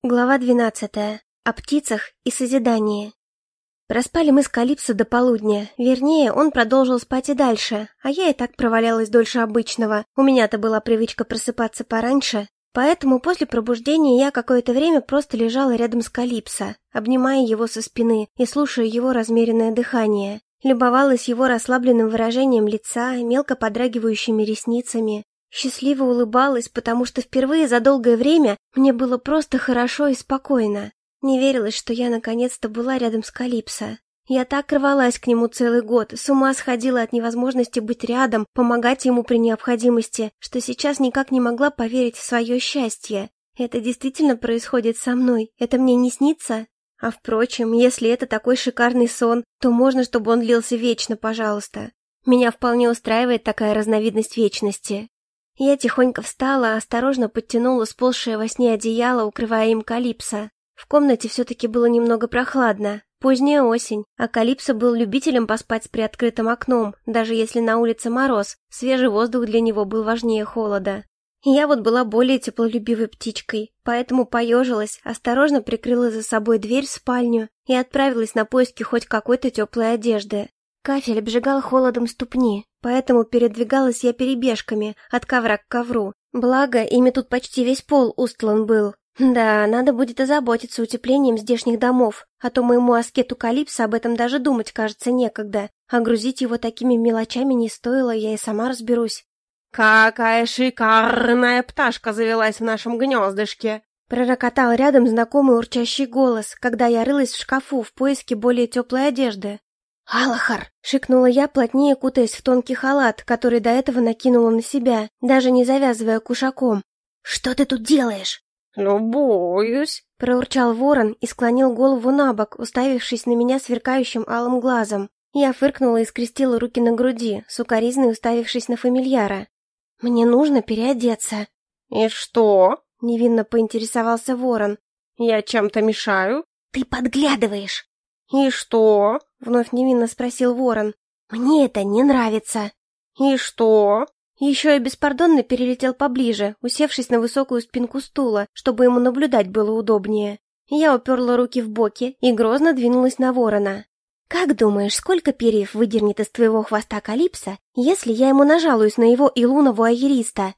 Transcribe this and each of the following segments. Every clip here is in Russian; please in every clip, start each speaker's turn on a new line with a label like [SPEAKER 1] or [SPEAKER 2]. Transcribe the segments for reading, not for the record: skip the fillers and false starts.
[SPEAKER 1] Глава 12. О птицах и созидании. Проспали мы с Калипсо до полудня, вернее, он продолжил спать и дальше, а я и так провалялась дольше обычного, у меня-то была привычка просыпаться пораньше, поэтому после пробуждения я какое-то время просто лежала рядом с Калипсо, обнимая его со спины и слушая его размеренное дыхание, любовалась его расслабленным выражением лица, мелко подрагивающими ресницами. Счастливо улыбалась, потому что впервые за долгое время мне было просто хорошо и спокойно. Не верилось, что я наконец-то была рядом с Калипсо. Я так рвалась к нему целый год, с ума сходила от невозможности быть рядом, помогать ему при необходимости, что сейчас никак не могла поверить в свое счастье. Это действительно происходит со мной, это мне не снится? А впрочем, если это такой шикарный сон, то можно, чтобы он длился вечно, пожалуйста. Меня вполне устраивает такая разновидность вечности. Я тихонько встала, осторожно подтянула сползшее во сне одеяло, укрывая им Калипсо. В комнате все-таки было немного прохладно. Поздняя осень, а Калипсо был любителем поспать с приоткрытым окном, даже если на улице мороз, свежий воздух для него был важнее холода. Я вот была более теплолюбивой птичкой, поэтому поежилась, осторожно прикрыла за собой дверь в спальню и отправилась на поиски хоть какой-то теплой одежды. Кафель обжигал холодом ступни, поэтому передвигалась я перебежками, от ковра к ковру. Благо, ими тут почти весь пол устлан был. Да, надо будет озаботиться утеплением здешних домов, а то моему аскету Калипсо об этом даже думать, кажется, некогда. А грузить его такими мелочами не стоило, я и сама разберусь.
[SPEAKER 2] «Какая шикарная пташка завелась в нашем гнездышке!»
[SPEAKER 1] Пророкотал рядом знакомый урчащий голос, когда я рылась в шкафу в поиске более теплой одежды. «Алахар!» — шикнула я, плотнее кутаясь в тонкий халат, который до этого накинула на себя, даже не завязывая кушаком. «Что ты тут делаешь?»
[SPEAKER 2] «Любуюсь!»
[SPEAKER 1] — проурчал ворон и склонил голову набок, уставившись на меня сверкающим алым глазом. Я фыркнула и скрестила руки на груди, сукоризной уставившись на фамильяра. «Мне нужно переодеться».
[SPEAKER 2] «И что?»
[SPEAKER 1] — невинно поинтересовался ворон.
[SPEAKER 2] «Я чем-то мешаю?»
[SPEAKER 1] «Ты подглядываешь».
[SPEAKER 2] «И что?»
[SPEAKER 1] — вновь невинно спросил ворон. «Мне это не нравится».
[SPEAKER 2] «И что?»
[SPEAKER 1] Еще и беспардонно перелетел поближе, усевшись на высокую спинку стула, чтобы ему наблюдать было удобнее. Я уперла руки в боки и грозно двинулась на ворона. «Как думаешь, сколько перьев выдернет из твоего хвоста Калипсо, если я ему нажалуюсь на его Илуна-вуайериста?»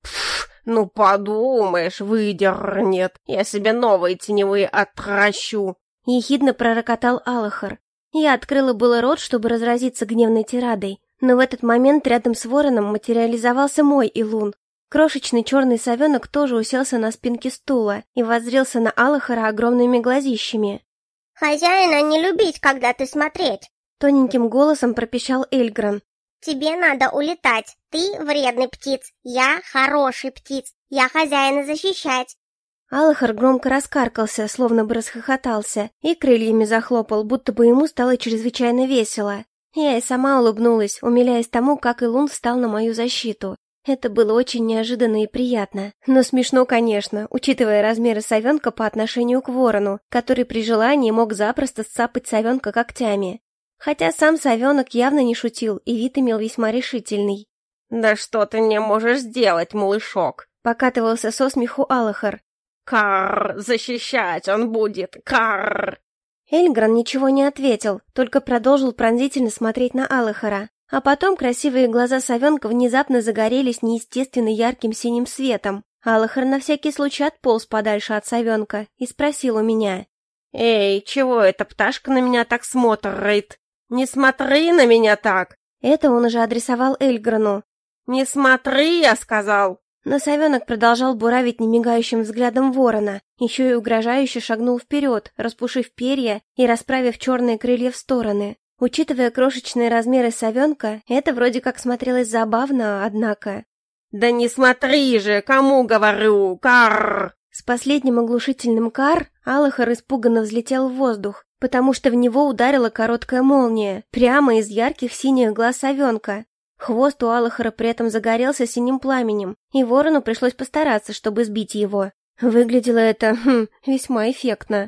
[SPEAKER 2] «Ну подумаешь, выдернет. Я себе новые теневые отращу!»
[SPEAKER 1] — ехидно пророкотал Алахар. Я открыла было рот, чтобы разразиться гневной тирадой, но в этот момент рядом с вороном материализовался мой Илун. Крошечный черный совенок тоже уселся на спинке стула и воззрелся на Алахара огромными глазищами.
[SPEAKER 3] «Хозяина не любить, когда ты смотреть!»
[SPEAKER 1] Тоненьким голосом пропищал Эльгран.
[SPEAKER 3] «Тебе надо улетать. Ты вредный птиц, я хороший птиц. Я хозяина защищать!»
[SPEAKER 1] Алахар громко раскаркался, словно бы расхохотался, и крыльями захлопал, будто бы ему стало чрезвычайно весело. Я и сама улыбнулась, умиляясь тому, как Илун встал на мою защиту. Это было очень неожиданно и приятно, но смешно, конечно, учитывая размеры совенка по отношению к ворону, который при желании мог запросто сцапать совенка когтями. Хотя сам совенок явно не шутил и вид имел весьма решительный.
[SPEAKER 2] «Да что ты мне можешь сделать, малышок?»
[SPEAKER 1] — покатывался со смеху Алахар.
[SPEAKER 2] «Карр, защищать он будет, карр!»
[SPEAKER 1] Эльгран ничего не ответил, только продолжил пронзительно смотреть на Алахара. А потом красивые глаза совенка внезапно загорелись неестественно ярким синим светом. Алахар на всякий случай отполз подальше от совенка и спросил у меня.
[SPEAKER 2] «Эй, чего эта пташка на меня так смотрит? Не смотри на меня так!»
[SPEAKER 1] Это он уже адресовал Эльграну.
[SPEAKER 2] «Не смотри, я сказал!»
[SPEAKER 1] Но совенок продолжал буравить немигающим взглядом ворона, еще и угрожающе шагнул вперед, распушив перья и расправив черные крылья в стороны. Учитывая крошечные размеры совенка, это вроде как смотрелось забавно, однако...
[SPEAKER 2] «Да не смотри же, кому говорю, карр!»
[SPEAKER 1] С последним оглушительным «кар» Алахар испуганно взлетел в воздух, потому что в него ударила короткая молния, прямо из ярких синих глаз совенка. Хвост у Алахара при этом загорелся синим пламенем, и ворону пришлось постараться, чтобы сбить его. Выглядело это, весьма эффектно.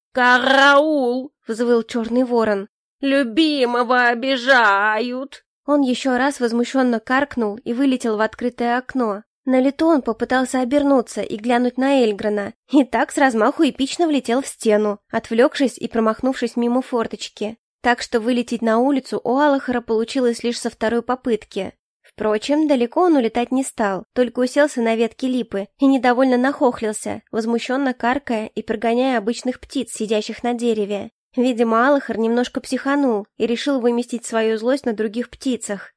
[SPEAKER 2] «Караул!» — взвыл
[SPEAKER 1] черный ворон.
[SPEAKER 2] «Любимого обижают!»
[SPEAKER 1] Он еще раз возмущенно каркнул и вылетел в открытое окно. На лету он попытался обернуться и глянуть на Эльгрена, и так с размаху эпично влетел в стену, отвлекшись и промахнувшись мимо форточки. Так что вылететь на улицу у Аллахара получилось лишь со второй попытки. Впрочем, далеко он улетать не стал, только уселся на ветке липы и недовольно нахохлился, возмущенно каркая и прогоняя обычных птиц, сидящих на дереве. Видимо, Аллахар немножко психанул и решил выместить свою злость на других птицах.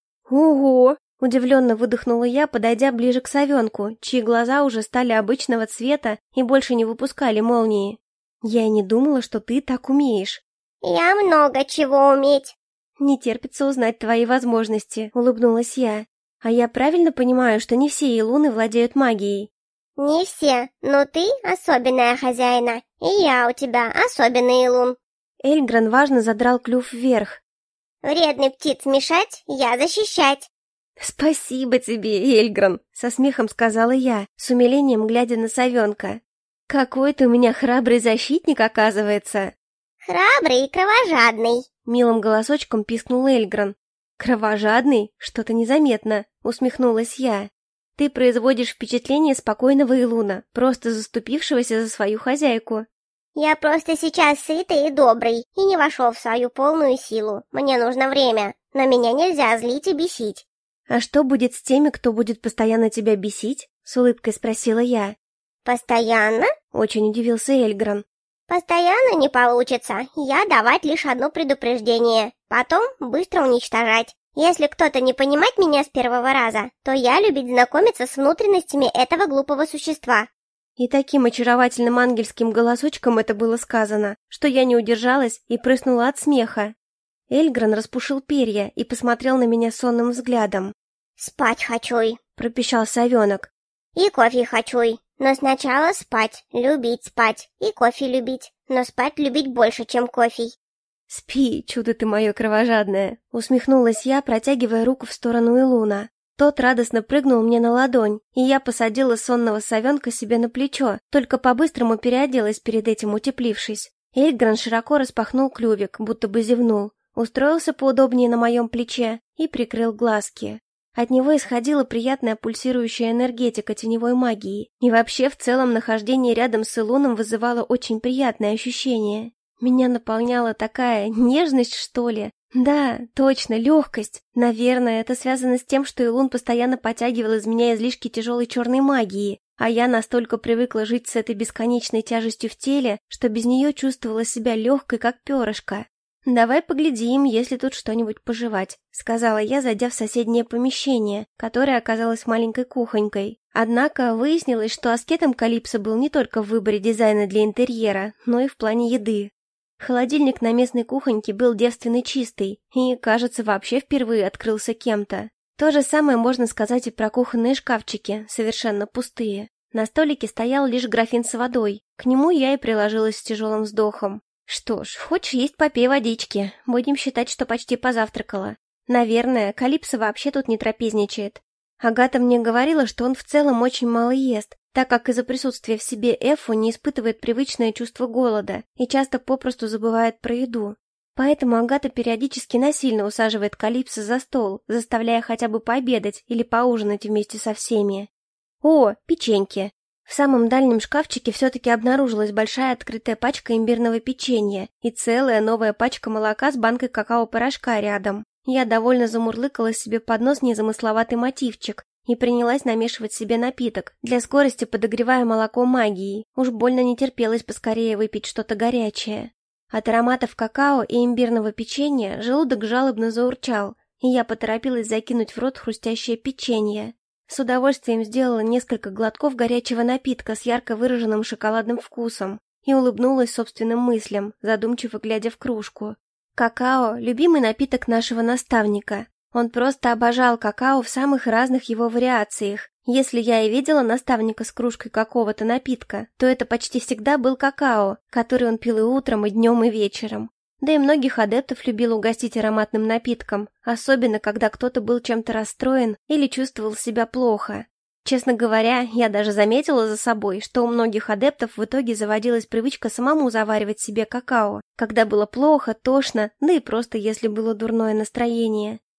[SPEAKER 1] «Ого!» — удивленно выдохнула я, подойдя ближе к совенку, чьи глаза уже стали обычного цвета и больше не выпускали молнии. «Я и не думала, что ты так умеешь».
[SPEAKER 3] «Я много чего уметь».
[SPEAKER 1] «Не терпится узнать твои возможности», — улыбнулась я. «А я правильно понимаю, что не все илуны владеют магией?»
[SPEAKER 3] «Не все, но ты особенная хозяина, и я у тебя особенный илун».
[SPEAKER 1] Эльгрен важно задрал клюв вверх.
[SPEAKER 3] «Вредный птиц мешать, я защищать».
[SPEAKER 1] «Спасибо тебе, Эльгрен», — со смехом сказала я, с умилением глядя на совенка. «Какой ты у меня храбрый защитник, оказывается!»
[SPEAKER 3] «Храбрый и кровожадный»,
[SPEAKER 1] — милым голосочком пискнул Эльгрен. «Кровожадный? Что-то незаметно», — усмехнулась я. «Ты производишь впечатление спокойного илуна, просто заступившегося за свою хозяйку».
[SPEAKER 3] «Я просто сейчас сытый и добрый, и не вошел в свою полную силу. Мне нужно время, но меня нельзя злить и бесить».
[SPEAKER 1] «А что будет с теми, кто будет постоянно тебя бесить?» — с улыбкой спросила я.
[SPEAKER 3] «Постоянно?»
[SPEAKER 1] — очень удивился Эльгрен.
[SPEAKER 3] «Постоянно не получится. Я давать лишь одно предупреждение, потом быстро уничтожать. Если кто-то не понимает меня с первого раза, то я любить знакомиться с внутренностями этого глупого существа».
[SPEAKER 1] И таким очаровательным ангельским голосочком это было сказано, что я не удержалась и прыснула от смеха. Эльгрен распушил перья и посмотрел на меня сонным взглядом.
[SPEAKER 3] «Спать хочу»,
[SPEAKER 1] — пропищал совенок.
[SPEAKER 3] «И кофе хочу. Но сначала спать, любить спать, и кофе любить, но спать любить больше, чем кофе».
[SPEAKER 1] «Спи, чудо ты мое кровожадное!» — усмехнулась я, протягивая руку в сторону Илуна. Тот радостно прыгнул мне на ладонь, и я посадила сонного совенка себе на плечо, только по-быстрому переоделась перед этим, утеплившись. Эльгрен широко распахнул клювик, будто бы зевнул, устроился поудобнее на моем плече и прикрыл глазки. От него исходила приятная пульсирующая энергетика теневой магии, и вообще в целом нахождение рядом с Илуном вызывало очень приятное ощущение. Меня наполняла такая нежность, что ли. Да, точно, легкость. Наверное, это связано с тем, что Илун постоянно подтягивал из меня излишки тяжелой черной магии, а я настолько привыкла жить с этой бесконечной тяжестью в теле, что без нее чувствовала себя легкой, как перышко. «Давай поглядим, если тут что-нибудь пожевать», — сказала я, зайдя в соседнее помещение, которое оказалось маленькой кухонькой. Однако выяснилось, что аскетом Калипсо был не только в выборе дизайна для интерьера, но и в плане еды. Холодильник на местной кухоньке был девственно чистый и, кажется, вообще впервые открылся кем-то. То же самое можно сказать и про кухонные шкафчики, совершенно пустые. На столике стоял лишь графин с водой, к нему я и приложилась с тяжелым вздохом. Что ж, хочешь есть, попей водички. Будем считать, что почти позавтракала. Наверное, Калипсо вообще тут не трапезничает. Агата мне говорила, что он в целом очень мало ест, так как из-за присутствия в себе Эфу не испытывает привычное чувство голода и часто попросту забывает про еду. Поэтому Агата периодически насильно усаживает Калипсо за стол, заставляя хотя бы пообедать или поужинать вместе со всеми. О, печеньки! В самом дальнем шкафчике все-таки обнаружилась большая открытая пачка имбирного печенья и целая новая пачка молока с банкой какао-порошка рядом. Я довольно замурлыкала себе под нос незамысловатый мотивчик и принялась намешивать себе напиток, для скорости подогревая молоко магией. Уж больно не терпелось поскорее выпить что-то горячее. От ароматов какао и имбирного печенья желудок жалобно заурчал, и я поторопилась закинуть в рот хрустящее печенье. С удовольствием сделала несколько глотков горячего напитка с ярко выраженным шоколадным вкусом и улыбнулась собственным мыслям, задумчиво глядя в кружку. Какао – любимый напиток нашего наставника. Он просто обожал какао в самых разных его вариациях. Если я и видела наставника с кружкой какого-то напитка, то это почти всегда был какао, который он пил и утром, и днем, и вечером. Да и многих адептов любил угостить ароматным напитком, особенно когда кто-то был чем-то расстроен или чувствовал себя плохо. Честно говоря, я даже заметила за собой, что у многих адептов в итоге заводилась привычка самому заваривать себе какао, когда было плохо, тошно, да и просто если было дурное настроение.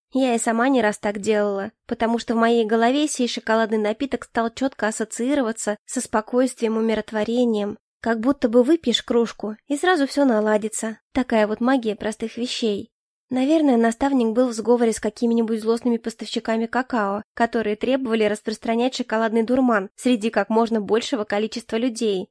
[SPEAKER 1] Я и сама не раз так делала, потому что в моей голове сей шоколадный напиток стал четко ассоциироваться со спокойствием, умиротворением. Как будто бы выпьешь кружку, и сразу все наладится. Такая вот магия простых вещей. Наверное, наставник был в сговоре с какими-нибудь злостными поставщиками какао, которые требовали распространять шоколадный дурман среди как можно большего количества людей.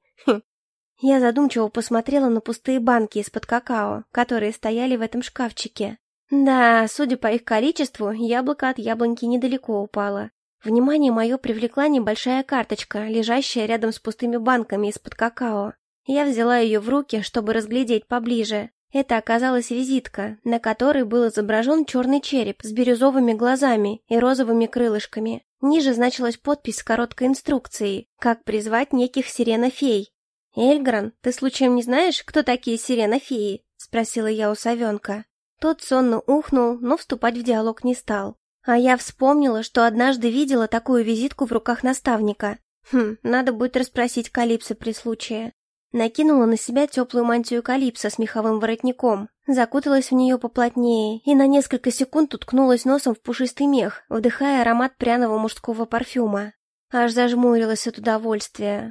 [SPEAKER 1] Я задумчиво посмотрела на пустые банки из-под какао, которые стояли в этом шкафчике. Да, судя по их количеству, яблоко от яблоньки недалеко упало. Внимание мое привлекла небольшая карточка, лежащая рядом с пустыми банками из-под какао. Я взяла ее в руки, чтобы разглядеть поближе. Это оказалась визитка, на которой был изображен черный череп с бирюзовыми глазами и розовыми крылышками. Ниже значилась подпись с короткой инструкцией, как призвать неких сиренофей. «Эльгран, ты случаем не знаешь, кто такие сиренофеи?» — спросила я у совенка. Тот сонно ухнул, но вступать в диалог не стал. А я вспомнила, что однажды видела такую визитку в руках наставника. Надо будет расспросить Калипсо при случае. Накинула на себя теплую мантию Калипсо с меховым воротником, закуталась в нее поплотнее и на несколько секунд уткнулась носом в пушистый мех, вдыхая аромат пряного мужского парфюма. Аж зажмурилась от удовольствия.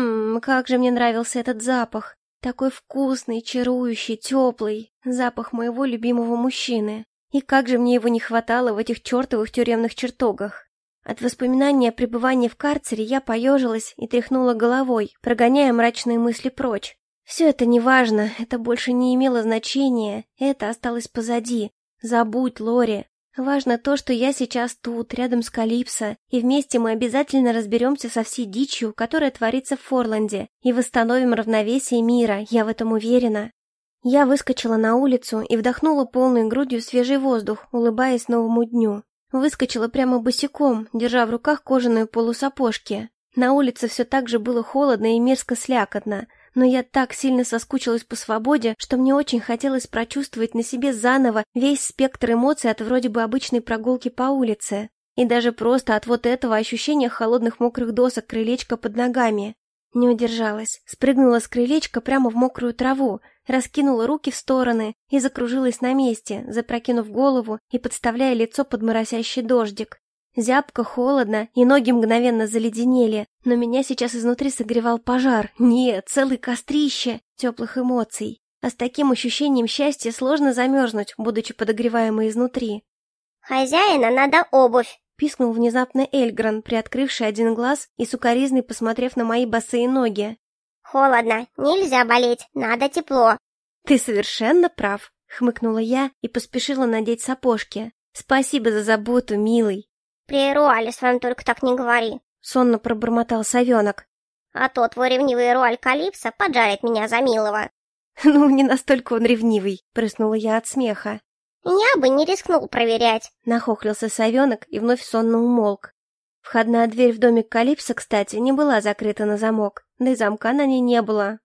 [SPEAKER 1] Как же мне нравился этот запах. Такой вкусный, чарующий, теплый. Запах моего любимого мужчины. И как же мне его не хватало в этих чертовых тюремных чертогах. От воспоминания о пребывании в карцере я поежилась и тряхнула головой, прогоняя мрачные мысли прочь. Все это неважно, это больше не имело значения, это осталось позади. Забудь, Лори. Важно то, что я сейчас тут, рядом с Калипсо, и вместе мы обязательно разберемся со всей дичью, которая творится в Форланде, и восстановим равновесие мира, я в этом уверена. Я выскочила на улицу и вдохнула полной грудью свежий воздух, улыбаясь новому дню. Выскочила прямо босиком, держа в руках кожаные полусапожки. На улице все так же было холодно и мерзко слякотно, но я так сильно соскучилась по свободе, что мне очень хотелось прочувствовать на себе заново весь спектр эмоций от вроде бы обычной прогулки по улице. И даже просто от вот этого ощущения холодных мокрых досок крылечка под ногами. Не удержалась, спрыгнула с крылечка прямо в мокрую траву, раскинула руки в стороны и закружилась на месте, запрокинув голову и подставляя лицо под моросящий дождик. Зябко, холодно, и ноги мгновенно заледенели, но меня сейчас изнутри согревал пожар. Нет, целый кострище теплых эмоций. А с таким ощущением счастья сложно замерзнуть, будучи подогреваемой изнутри.
[SPEAKER 3] «Хозяина надо обувь!»
[SPEAKER 1] — пискнул внезапно Эльгран, приоткрывший один глаз и сукоризной посмотрев на мои босые ноги.
[SPEAKER 3] «Холодно, нельзя болеть, надо тепло».
[SPEAKER 1] «Ты совершенно прав», — хмыкнула я и поспешила надеть сапожки. «Спасибо за заботу, милый».
[SPEAKER 3] «При Руале с вами только так не говори»,
[SPEAKER 1] — сонно пробормотал совенок.
[SPEAKER 3] «А то твой ревнивый Руаль Калипсо поджарит меня за милого».
[SPEAKER 1] «Ну, не настолько он ревнивый», — прыснула я от смеха.
[SPEAKER 3] «Я бы не рискнул проверять», —
[SPEAKER 1] нахохлился совенок и вновь сонно умолк. Входная дверь в домик Калипсо, кстати, не была закрыта на замок, да и замка на ней не было.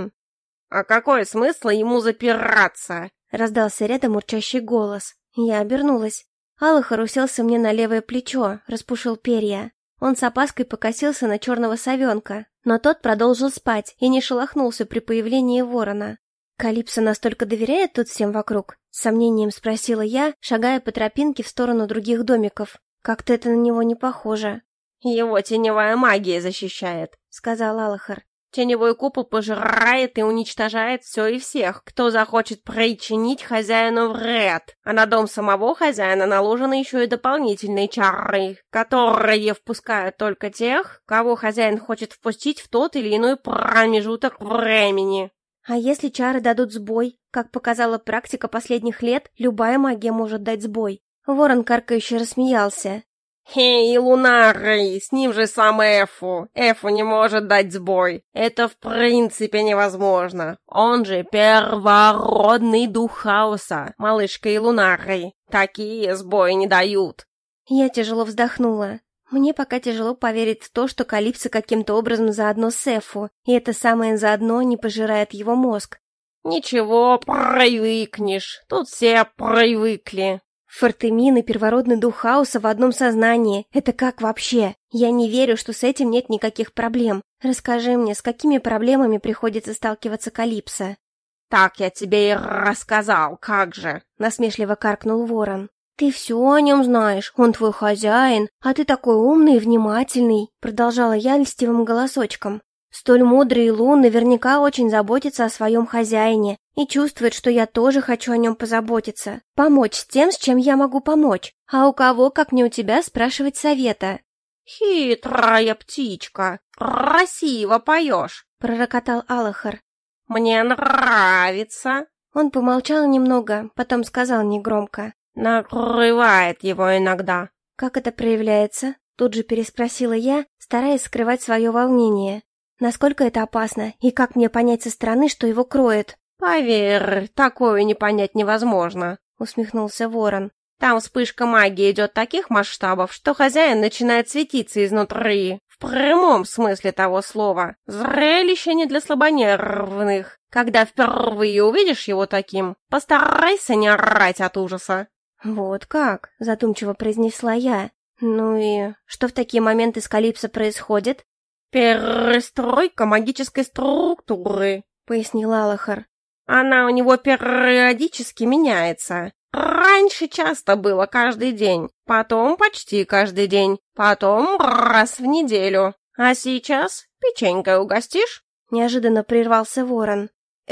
[SPEAKER 2] «А какой смысл ему запираться?»
[SPEAKER 1] — раздался рядом урчащий голос. Я обернулась. Алахар уселся мне на левое плечо, распушил перья. Он с опаской покосился на черного совенка, но тот продолжил спать и не шелохнулся при появлении ворона. «Калипсо настолько доверяет тут всем вокруг?» — с сомнением спросила я, шагая по тропинке в сторону других домиков. «Как-то это на него не похоже».
[SPEAKER 2] «Его теневая магия защищает», — сказал Алахар. «Теневой купол пожирает и уничтожает все и всех, кто захочет причинить хозяину вред. А на дом самого хозяина наложены еще и дополнительные чары, которые впускают только тех, кого хозяин хочет впустить в тот или иной промежуток времени».
[SPEAKER 1] «А если чары дадут сбой? Как показала практика последних лет, любая магия может дать сбой». Ворон каркающе рассмеялся.
[SPEAKER 2] «Эй, Лунарый, с ним же сам Эфу. Эфу не может дать сбой. Это в принципе невозможно. Он же первородный дух хаоса, малышка и Лунарый. Такие сбои не дают».
[SPEAKER 1] Я тяжело вздохнула. Мне пока тяжело поверить в то, что Калипсо каким-то образом заодно с Эфу, и это самое заодно не пожирает его мозг.
[SPEAKER 2] «Ничего, привыкнешь. Тут все привыкли».
[SPEAKER 1] Фортемин и первородный дух хаоса в одном сознании. Это как вообще? Я не верю, что с этим нет никаких проблем. Расскажи мне, с какими проблемами приходится сталкиваться Калипсо?
[SPEAKER 2] «Так я тебе и рассказал, как же!» —
[SPEAKER 1] насмешливо каркнул ворон. «Ты все о нем знаешь, он твой хозяин, а ты такой умный и внимательный», продолжала я льстивым голосочком. «Столь мудрый Лун наверняка очень заботится о своем хозяине и чувствует, что я тоже хочу о нем позаботиться, помочь с тем, с чем я могу помочь. А у кого, как не у тебя, спрашивать совета?»
[SPEAKER 2] «Хитрая птичка, красиво поешь», — пророкотал Алахар. «Мне нравится».
[SPEAKER 1] Он помолчал немного, потом сказал негромко.
[SPEAKER 2] «Накрывает его иногда».
[SPEAKER 1] «Как это проявляется?» Тут же переспросила я, стараясь скрывать свое волнение. «Насколько это опасно, и как мне понять со стороны, что его кроет?»
[SPEAKER 2] «Поверь, такое не понять невозможно», — усмехнулся Ворон. «Там вспышка магии идет таких масштабов, что хозяин начинает светиться изнутри. В прямом смысле того слова. Зрелище не для слабонервных. Когда впервые увидишь его таким, постарайся не орать от ужаса».
[SPEAKER 1] «Вот как?» — задумчиво произнесла я. «Ну и что в такие моменты с Калипсо происходит?»
[SPEAKER 2] «Перестройка магической структуры», — пояснил Алахар. «Она у него периодически меняется. Раньше часто было каждый день, потом почти каждый день, потом раз в неделю. А сейчас печенькой угостишь?»
[SPEAKER 1] Неожиданно прервался Ворон.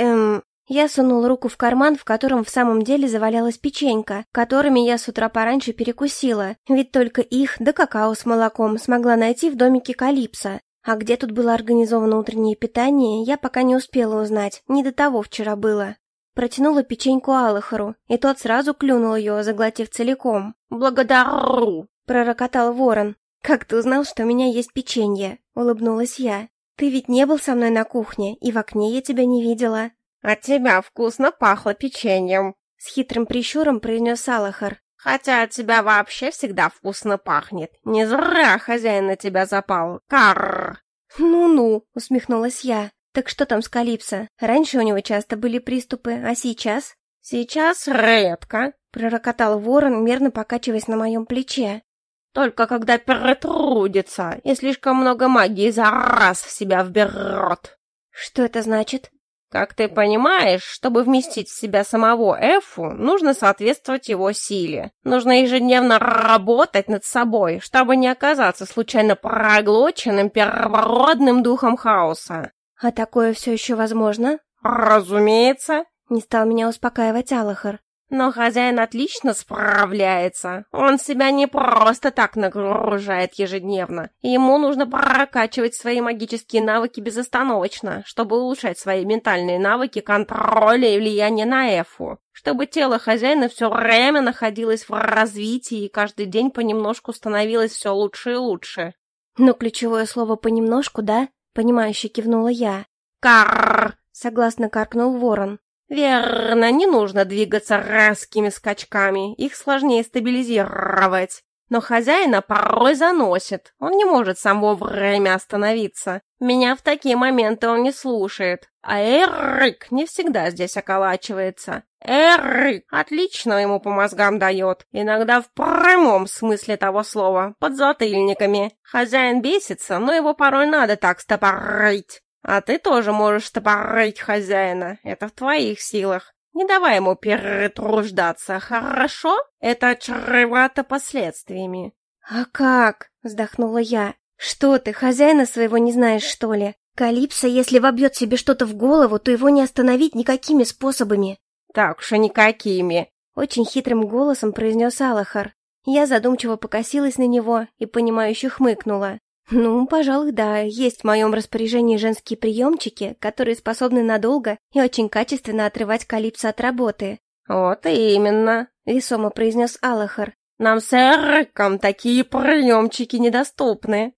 [SPEAKER 1] Я сунул руку в карман, в котором в самом деле завалялась печенька, которыми я с утра пораньше перекусила, ведь только их, да какао с молоком, смогла найти в домике Калипсо. А где тут было организовано утреннее питание, я пока не успела узнать, не до того вчера было. Протянула печеньку Алахару, и тот сразу клюнул ее, заглотив целиком.
[SPEAKER 2] «Благодарю!»
[SPEAKER 1] — пророкотал Ворон. «Как ты узнал, что у меня есть печенье?» — улыбнулась я. «Ты ведь не был со мной на кухне, и в окне я тебя не видела».
[SPEAKER 2] «От тебя вкусно пахло печеньем»,
[SPEAKER 1] — с хитрым прищуром произнес Алахар.
[SPEAKER 2] «Хотя от тебя вообще всегда вкусно пахнет. Не зря хозяин на тебя запал. Карр!»
[SPEAKER 1] «Ну-ну», — усмехнулась я. «Так что там с Калипсо? Раньше у него часто были приступы, а сейчас?»
[SPEAKER 2] «Сейчас редко»,
[SPEAKER 1] — пророкотал Ворон, мерно покачиваясь на моем плече.
[SPEAKER 2] «Только когда перетрудится и слишком много магии за раз в себя вберет».
[SPEAKER 1] «Что это значит?»
[SPEAKER 2] «Как ты понимаешь, чтобы вместить в себя самого Эфу, нужно соответствовать его силе. Нужно ежедневно работать над собой, чтобы не оказаться случайно проглоченным первородным духом хаоса».
[SPEAKER 1] «А такое все еще возможно?»
[SPEAKER 2] «Разумеется»,
[SPEAKER 1] — не стал меня успокаивать Алахар.
[SPEAKER 2] «Но хозяин отлично справляется. Он себя не просто так нагружает ежедневно. Ему нужно прокачивать свои магические навыки безостановочно, чтобы улучшать свои ментальные навыки контроля и влияния на Эфу. Чтобы тело хозяина все время находилось в развитии и каждый день понемножку становилось все лучше и лучше».
[SPEAKER 1] «Но ключевое слово «понемножку», да?» — понимающе кивнула я.
[SPEAKER 2] «Карр!»
[SPEAKER 1] — согласно каркнул Ворон.
[SPEAKER 2] «Верно, не нужно двигаться резкими скачками, их сложнее стабилизировать. Но хозяина порой заносит, он не может сам вовремя остановиться. Меня в такие моменты он не слушает, а Эрик не всегда здесь околачивается. Эрик отлично ему по мозгам дает, иногда в прямом смысле того слова, подзатыльниками. Хозяин бесится, но его порой надо так стопорить. А ты тоже можешь стопорить хозяина, это в твоих силах. Не давай ему перетруждаться, хорошо? Это чревато последствиями».
[SPEAKER 1] «А как?» — вздохнула я. «Что ты, хозяина своего не знаешь, что ли? Калипсо, если вобьет себе что-то в голову, то его не остановить никакими способами».
[SPEAKER 2] «Так уж и никакими»,
[SPEAKER 1] — очень хитрым голосом произнес Алахар. Я задумчиво покосилась на него и понимающе хмыкнула. «Ну, пожалуй, да, есть в моем распоряжении женские приемчики, которые способны надолго и очень качественно отрывать Калипсо от работы».
[SPEAKER 2] «Вот именно», — весомо произнес Алахар. «Нам с Эриком такие приемчики недоступны».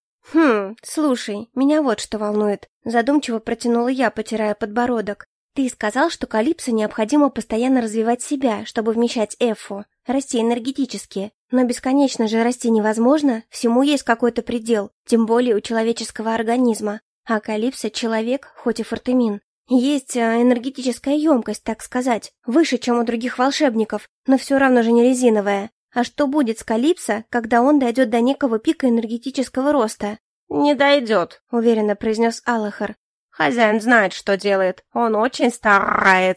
[SPEAKER 1] Слушай, меня вот что волнует», — задумчиво протянула я, потирая подбородок. «Ты сказал, что Калипсо необходимо постоянно развивать себя, чтобы вмещать Эфу, расти энергетически. Но бесконечно же расти невозможно, всему есть какой-то предел, тем более у человеческого организма. А Калипсо — человек, хоть и фортемин. Есть энергетическая емкость, так сказать, выше, чем у других волшебников, но все равно же не резиновая. А что будет с Калипсо, когда он дойдет до некого пика энергетического роста?»
[SPEAKER 2] «Не дойдет», — уверенно произнес Алахар. «Хозяин знает, что делает, он очень старается.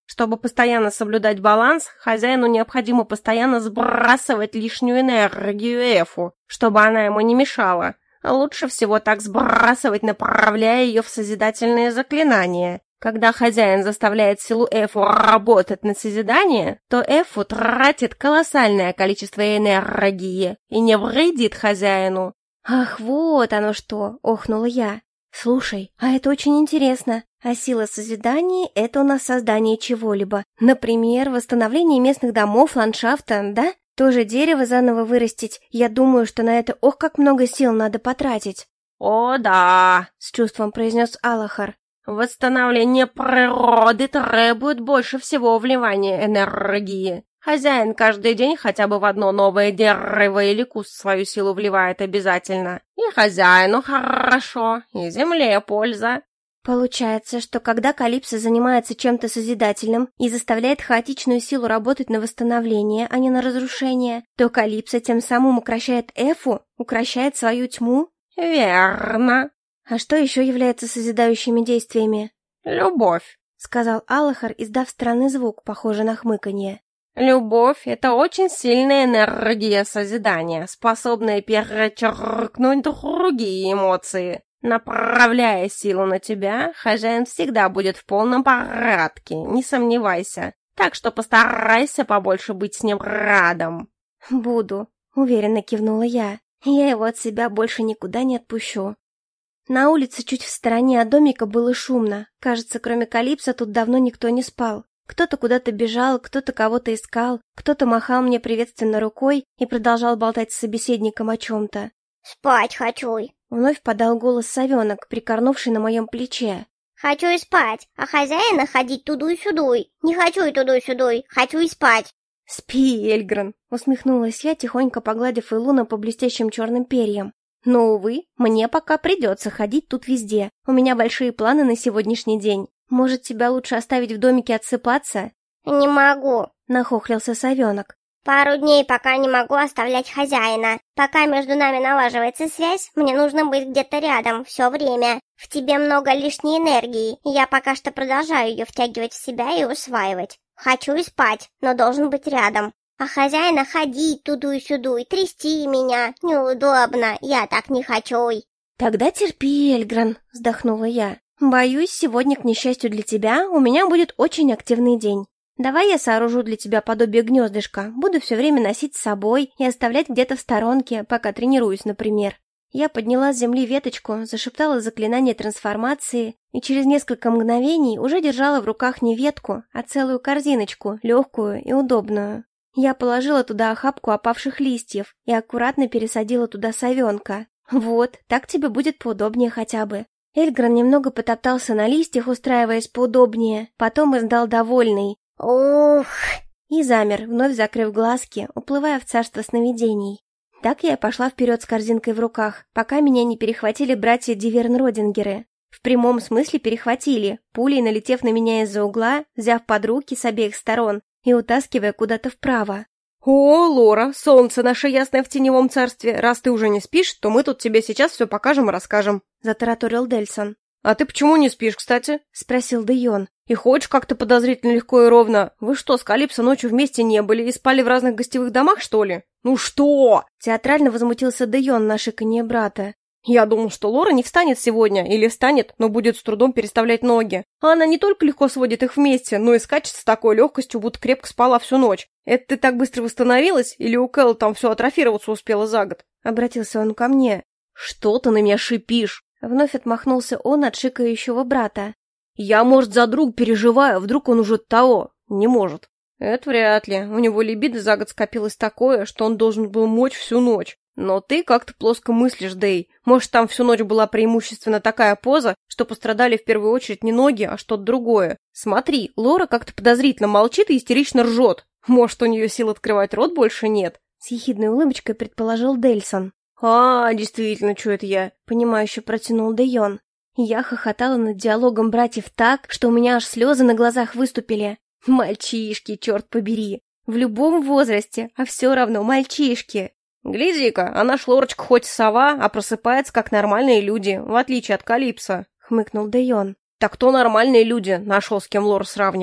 [SPEAKER 2] Чтобы постоянно соблюдать баланс, хозяину необходимо постоянно сбрасывать лишнюю энергию Эфу, чтобы она ему не мешала. Лучше всего так сбрасывать, направляя ее в созидательные заклинания. Когда хозяин заставляет силу Эфу работать на созидание, то Эфу тратит колоссальное количество энергии и не вредит хозяину.
[SPEAKER 1] «Ах, вот оно что!» — охнула я. «Слушай, а это очень интересно. А сила созидания — это у нас создание чего-либо. Например, восстановление местных домов, ландшафта, да? Тоже дерево заново вырастить. Я думаю, что на это ох, как много сил надо потратить».
[SPEAKER 2] «О, да!»
[SPEAKER 1] — с чувством произнес Аллахар.
[SPEAKER 2] «Восстановление природы требует больше всего вливания энергии. Хозяин каждый день хотя бы в одно новое дерево или куст свою силу вливает обязательно. И хозяину хорошо, и земле польза».
[SPEAKER 1] Получается, что когда Калипсо занимается чем-то созидательным и заставляет хаотичную силу работать на восстановление, а не на разрушение, то Калипсо тем самым укращает Эфу, укращает свою тьму?
[SPEAKER 2] «Верно».
[SPEAKER 1] А что еще является созидающими действиями?
[SPEAKER 2] «Любовь»,
[SPEAKER 1] — сказал Аллахар, издав странный звук, похожий на хмыканье.
[SPEAKER 2] «Любовь — это очень сильная энергия созидания, способная перечеркнуть другие эмоции. Направляя силу на тебя, хозяин всегда будет в полном порядке, не сомневайся. Так что постарайся побольше быть с ним рядом».
[SPEAKER 1] «Буду», — уверенно кивнула я. «Я его от себя больше никуда не отпущу». На улице чуть в стороне от домика было шумно. Кажется, кроме Калипсо тут давно никто не спал. Кто-то куда-то бежал, кто-то кого-то искал, кто-то махал мне приветственно рукой и продолжал болтать с собеседником о чем-то.
[SPEAKER 3] «Спать хочу».
[SPEAKER 1] Вновь подал голос совенок, прикорнувший на моем плече.
[SPEAKER 3] «Хочу и спать, а хозяина ходить туду-сюдуй. Не хочу и туду-сюдуй, хочу и спать».
[SPEAKER 1] «Спи, Эльгран», — усмехнулась я, тихонько погладив Илуна по блестящим черным перьям. «Но, увы, мне пока придется ходить тут везде. У меня большие планы на сегодняшний день. Может, тебя лучше оставить в домике отсыпаться?»
[SPEAKER 3] «Не могу»,
[SPEAKER 1] — нахохлился совенок.
[SPEAKER 3] «Пару дней пока не могу оставлять хозяина. Пока между нами налаживается связь, мне нужно быть где-то рядом все время. В тебе много лишней энергии, и я пока что продолжаю ее втягивать в себя и усваивать. Хочу и спать, но должен быть рядом. А хозяина ходить туду-сюду и трясти меня неудобно, я так не хочу».
[SPEAKER 1] «Тогда терпи, Эльгран», — вздохнула я. «Боюсь, сегодня, к несчастью для тебя, у меня будет очень активный день. Давай я сооружу для тебя подобие гнездышка, буду все время носить с собой и оставлять где-то в сторонке, пока тренируюсь, например». Я подняла с земли веточку, зашептала заклинание трансформации и через несколько мгновений уже держала в руках не ветку, а целую корзиночку, легкую и удобную. Я положила туда охапку опавших листьев и аккуратно пересадила туда совенка. «Вот, так тебе будет поудобнее хотя бы». Эльгран немного потоптался на листьях, устраиваясь поудобнее, потом издал довольный
[SPEAKER 3] «Ух!»
[SPEAKER 1] и замер, вновь закрыв глазки, уплывая в царство сновидений. Так я пошла вперед с корзинкой в руках, пока меня не перехватили братья Диверн-Родингеры. В прямом смысле перехватили, пулей налетев на меня из-за угла, взяв под руки с обеих сторон и утаскивая куда-то вправо.
[SPEAKER 2] «О, Лора, солнце наше ясное в теневом царстве, раз ты уже не спишь, то мы тут тебе сейчас все покажем и расскажем», —
[SPEAKER 1] затараторил Дельсон.
[SPEAKER 2] «А ты почему не спишь, кстати?»
[SPEAKER 1] — спросил Дейон.
[SPEAKER 2] «И ходишь как-то подозрительно легко и ровно. Вы что, с Калипсо ночью вместе не были и спали в разных гостевых домах, что ли?» «Ну что?»
[SPEAKER 1] — театрально возмутился Дейон на шиканье брата.
[SPEAKER 2] «Я думал, что Лора не встанет сегодня, или встанет, но будет с трудом переставлять ноги. А она не только легко сводит их вместе, но и скачет с такой легкостью, будто крепко спала всю ночь. Это ты так быстро восстановилась, или у Кэлл там все атрофироваться успела за год?»
[SPEAKER 1] Обратился он ко мне.
[SPEAKER 2] «Что ты на меня шипишь?»
[SPEAKER 1] Вновь отмахнулся он от шикающего брата.
[SPEAKER 2] «Я, может, за друга переживаю, вдруг он уже того. Не может». «Это вряд ли. У него либидо за год скопилось такое, что он должен был мочь всю ночь. Но ты как-то плоско мыслишь, Дэй. Может, там всю ночь была преимущественно такая поза, что пострадали в первую очередь не ноги, а что-то другое. Смотри, Лора как-то подозрительно молчит и истерично ржет. Может, у нее сил открывать рот больше нет?»
[SPEAKER 1] С ехидной улыбочкой предположил Дельсон.
[SPEAKER 2] «А, действительно, что это я?»
[SPEAKER 1] — понимающе протянул Дейон. Я хохотала над диалогом братьев так, что у меня аж слезы на глазах выступили. Мальчишки, черт побери. В любом возрасте, а все равно мальчишки.
[SPEAKER 2] «Гляди-ка, а наш Лорочка хоть сова, а просыпается, как нормальные люди, в отличие от Калипсо», —
[SPEAKER 1] хмыкнул Дейон.
[SPEAKER 2] «Так кто нормальные люди?» — нашел с кем Лор сравнивать.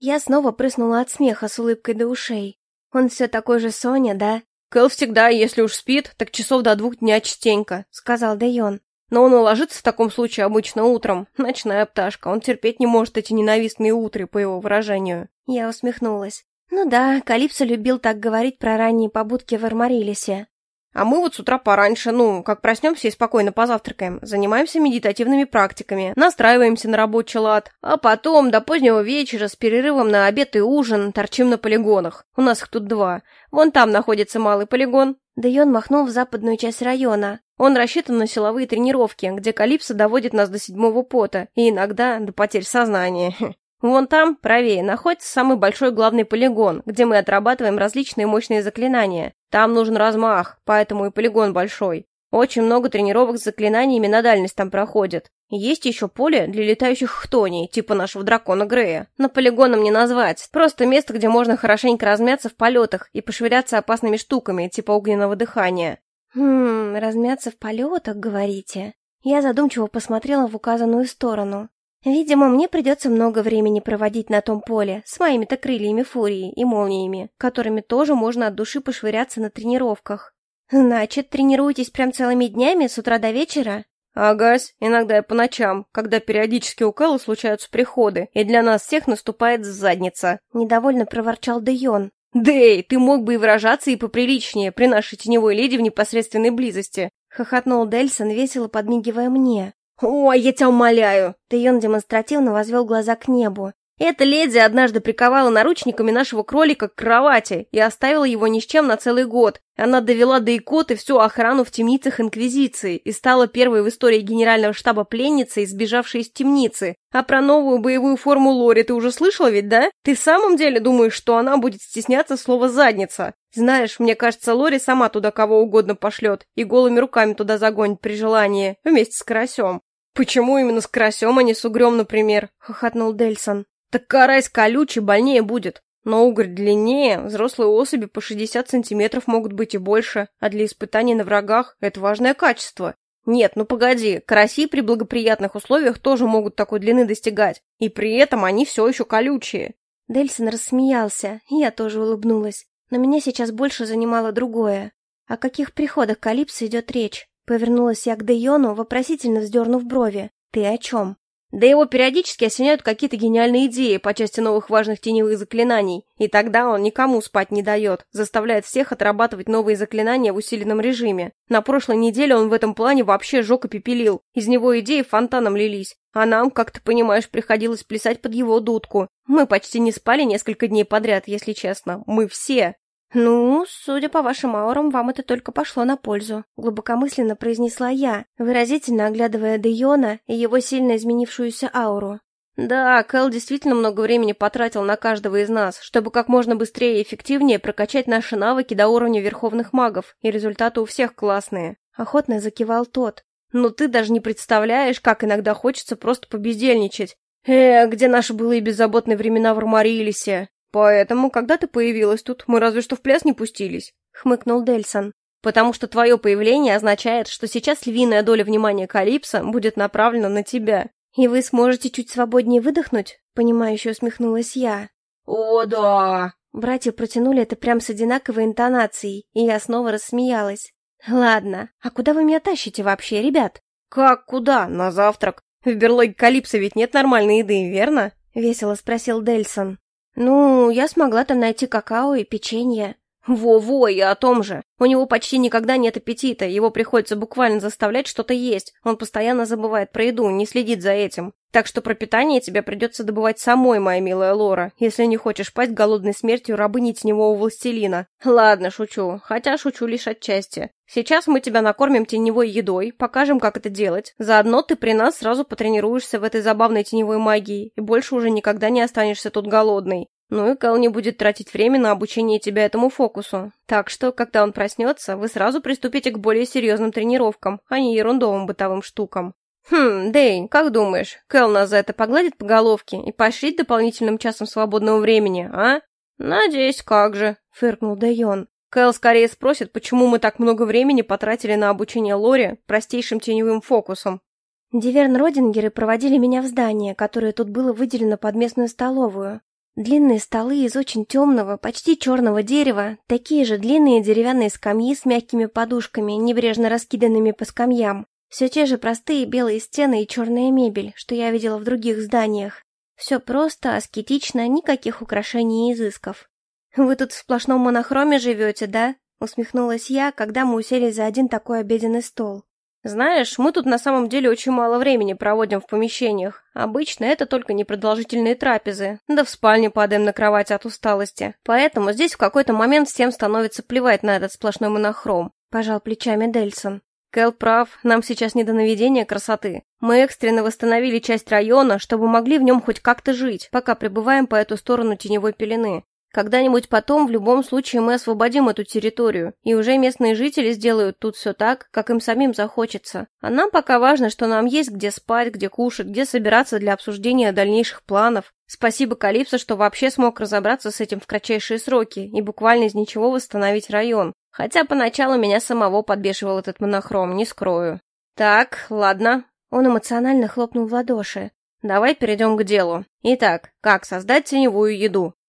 [SPEAKER 1] Я снова прыснула от смеха с улыбкой до ушей. Он все такой же Соня, да?
[SPEAKER 2] Кэл всегда, если уж спит, так часов до 2 дня частенько,
[SPEAKER 1] Сказал Дэйон.
[SPEAKER 2] Но он ложится в таком случае обычно утром. Ночная пташка, он терпеть не может эти ненавистные утры, по его выражению.
[SPEAKER 1] Я усмехнулась. Ну да, Калипсо любил так говорить про ранние побудки в Армарилисе.
[SPEAKER 2] А мы вот с утра пораньше, как проснемся и спокойно позавтракаем, занимаемся медитативными практиками, настраиваемся на рабочий лад, а потом до позднего вечера с перерывом на обед и ужин торчим на полигонах. У нас их тут 2. Вон там находится малый полигон.
[SPEAKER 1] Дэйон махнул в западную часть района.
[SPEAKER 2] Он рассчитан на силовые тренировки, где Калипсо доводит нас до 7-го пота и иногда до потерь сознания. Вон там, правее, находится самый большой главный полигон, где мы отрабатываем различные мощные заклинания. Там нужен размах, поэтому и полигон большой. Очень много тренировок с заклинаниями на дальность там проходит. Есть еще поле для летающих хтоней, типа нашего дракона Грея. Но полигоном не назвать. Просто место, где можно хорошенько размяться в полетах и пошвыряться опасными штуками, типа огненного дыхания.
[SPEAKER 1] Размяться в полетах, говорите? Я задумчиво посмотрела в указанную сторону. Видимо, мне придется много времени проводить на том поле с моими-то крыльями фурии и молниями, которыми тоже можно от души пошвыряться на тренировках. Значит, тренируетесь прям целыми днями с утра до вечера?
[SPEAKER 2] Агась, иногда и по ночам, когда периодически у Кэлла случаются приходы, и для нас всех наступает задница.
[SPEAKER 1] Недовольно проворчал Дэйон.
[SPEAKER 2] Дэй, ты мог бы и выражаться и поприличнее при нашей теневой леди в непосредственной близости.
[SPEAKER 1] Хохотнул Дельсон, весело подмигивая мне.
[SPEAKER 2] «Ой, я тебя умоляю!»
[SPEAKER 1] Дэйон демонстративно возвел глаза к небу.
[SPEAKER 2] «Эта леди однажды приковала наручниками нашего кролика к кровати и оставила его ни с чем на целый год. Она довела до икоты всю охрану в темницах Инквизиции и стала первой в истории Генерального штаба пленницей, сбежавшей из темницы. А про новую боевую форму Лори ты уже слышала ведь, да? Ты в самом деле думаешь, что она будет стесняться слова «задница»? Знаешь, мне кажется, Лори сама туда кого угодно пошлет и голыми руками туда загонит при желании, вместе с карасем». «Почему именно с карасем, а не с угрем, например?» — хохотнул Дельсон. «Так карась колючий, больнее будет. Но угорь длиннее, взрослые особи по 60 сантиметров могут быть и больше, а для испытаний на врагах это важное качество. Нет, ну погоди, караси при благоприятных условиях тоже могут такой длины достигать, и при этом они все еще колючие».
[SPEAKER 1] Дельсон рассмеялся, и я тоже улыбнулась. Но меня сейчас больше занимало другое. О каких приходах Калипсо идет речь? Повернулась я к Дэйону, вопросительно вздернув брови. Ты о чем?
[SPEAKER 2] Да его периодически осеняют какие-то гениальные идеи по части новых важных теневых заклинаний, и тогда он никому спать не дает, заставляет всех отрабатывать новые заклинания в усиленном режиме. На прошлой неделе он в этом плане вообще жег и пепелил, из него идеи фонтаном лились, а нам, как ты понимаешь, приходилось плясать под его дудку. Мы почти не спали несколько дней подряд, если честно, мы все.
[SPEAKER 1] «Ну, судя по вашим аурам, вам это только пошло на пользу», — глубокомысленно произнесла я, выразительно оглядывая Дэйона и его сильно изменившуюся ауру.
[SPEAKER 2] «Да, Кэл действительно много времени потратил на каждого из нас, чтобы как можно быстрее и эффективнее прокачать наши навыки до уровня верховных магов, и результаты у всех классные», — охотно закивал тот. «Но ты даже не представляешь, как иногда хочется просто побездельничать. Где наши былые беззаботные времена в Армарилисе? Поэтому, когда ты появилась тут, мы разве что в пляс не пустились», — хмыкнул Дельсон. «Потому что твое появление означает, что сейчас львиная доля внимания Калипсо будет направлена на тебя».
[SPEAKER 1] «И вы сможете чуть свободнее выдохнуть?» — понимающе усмехнулась я.
[SPEAKER 2] «О, да!»
[SPEAKER 1] Братья протянули это прям с одинаковой интонацией, и я снова рассмеялась. «Ладно, а куда вы меня тащите вообще, ребят?»
[SPEAKER 2] «Как куда? На завтрак. В берлоге Калипсо ведь нет нормальной еды, верно?»
[SPEAKER 1] — весело спросил Дельсон. «Ну, я смогла там найти какао и печенье».
[SPEAKER 2] «Во-во, я о том же. У него почти никогда нет аппетита, его приходится буквально заставлять что-то есть. Он постоянно забывает про еду, не следит за этим. Так что пропитание тебе придется добывать самой, моя милая Лора, если не хочешь пасть голодной смертью рабыни теневого властелина. Ладно, шучу, хотя шучу лишь отчасти. Сейчас мы тебя накормим теневой едой, покажем, как это делать. Заодно ты при нас сразу потренируешься в этой забавной теневой магии, и больше уже никогда не останешься тут голодной. Ну и Кэл не будет тратить время на обучение тебя этому фокусу. Так что, когда он проснется, вы сразу приступите к более серьезным тренировкам, а не ерундовым бытовым штукам. Дэйн, как думаешь, Кэл нас за это погладит по головке и поощрит дополнительным часом свободного времени, а? Надеюсь, как же, фыркнул Дэйон. Кэл скорее спросит, почему мы так много времени потратили на обучение Лори простейшим теневым фокусом.
[SPEAKER 1] Диверн Родингеры проводили меня в здание, которое тут было выделено под местную столовую. Длинные столы из очень темного, почти черного дерева, такие же длинные деревянные скамьи с мягкими подушками, небрежно раскиданными по скамьям. Все те же простые белые стены и черная мебель, что я видела в других зданиях. Все просто, аскетично, никаких украшений и изысков. «Вы тут в сплошном монохроме живете, да?» — усмехнулась я, когда мы уселись за один такой обеденный стол.
[SPEAKER 2] Знаешь, мы тут на самом деле очень мало времени проводим в помещениях. Обычно это только непродолжительные трапезы, да в спальне падаем на кровать от усталости. Поэтому здесь в какой-то момент всем становится плевать на этот сплошной монохром», — пожал плечами Дельсон. «Кэл прав, нам сейчас не до наведения красоты. Мы экстренно восстановили часть района, чтобы могли в нем хоть как-то жить, пока пребываем по эту сторону теневой пелены. Когда-нибудь потом в любом случае мы освободим эту территорию, и уже местные жители сделают тут все так, как им самим захочется. А нам пока важно, что нам есть где спать, где кушать, где собираться для обсуждения дальнейших планов. Спасибо Калипсо, что вообще смог разобраться с этим в кратчайшие сроки и буквально из ничего восстановить район. Хотя поначалу меня самого подбешивал этот монохром, не скрою. Так, ладно. Он эмоционально хлопнул в ладоши. Давай перейдем к делу. Итак, как создать теневую еду?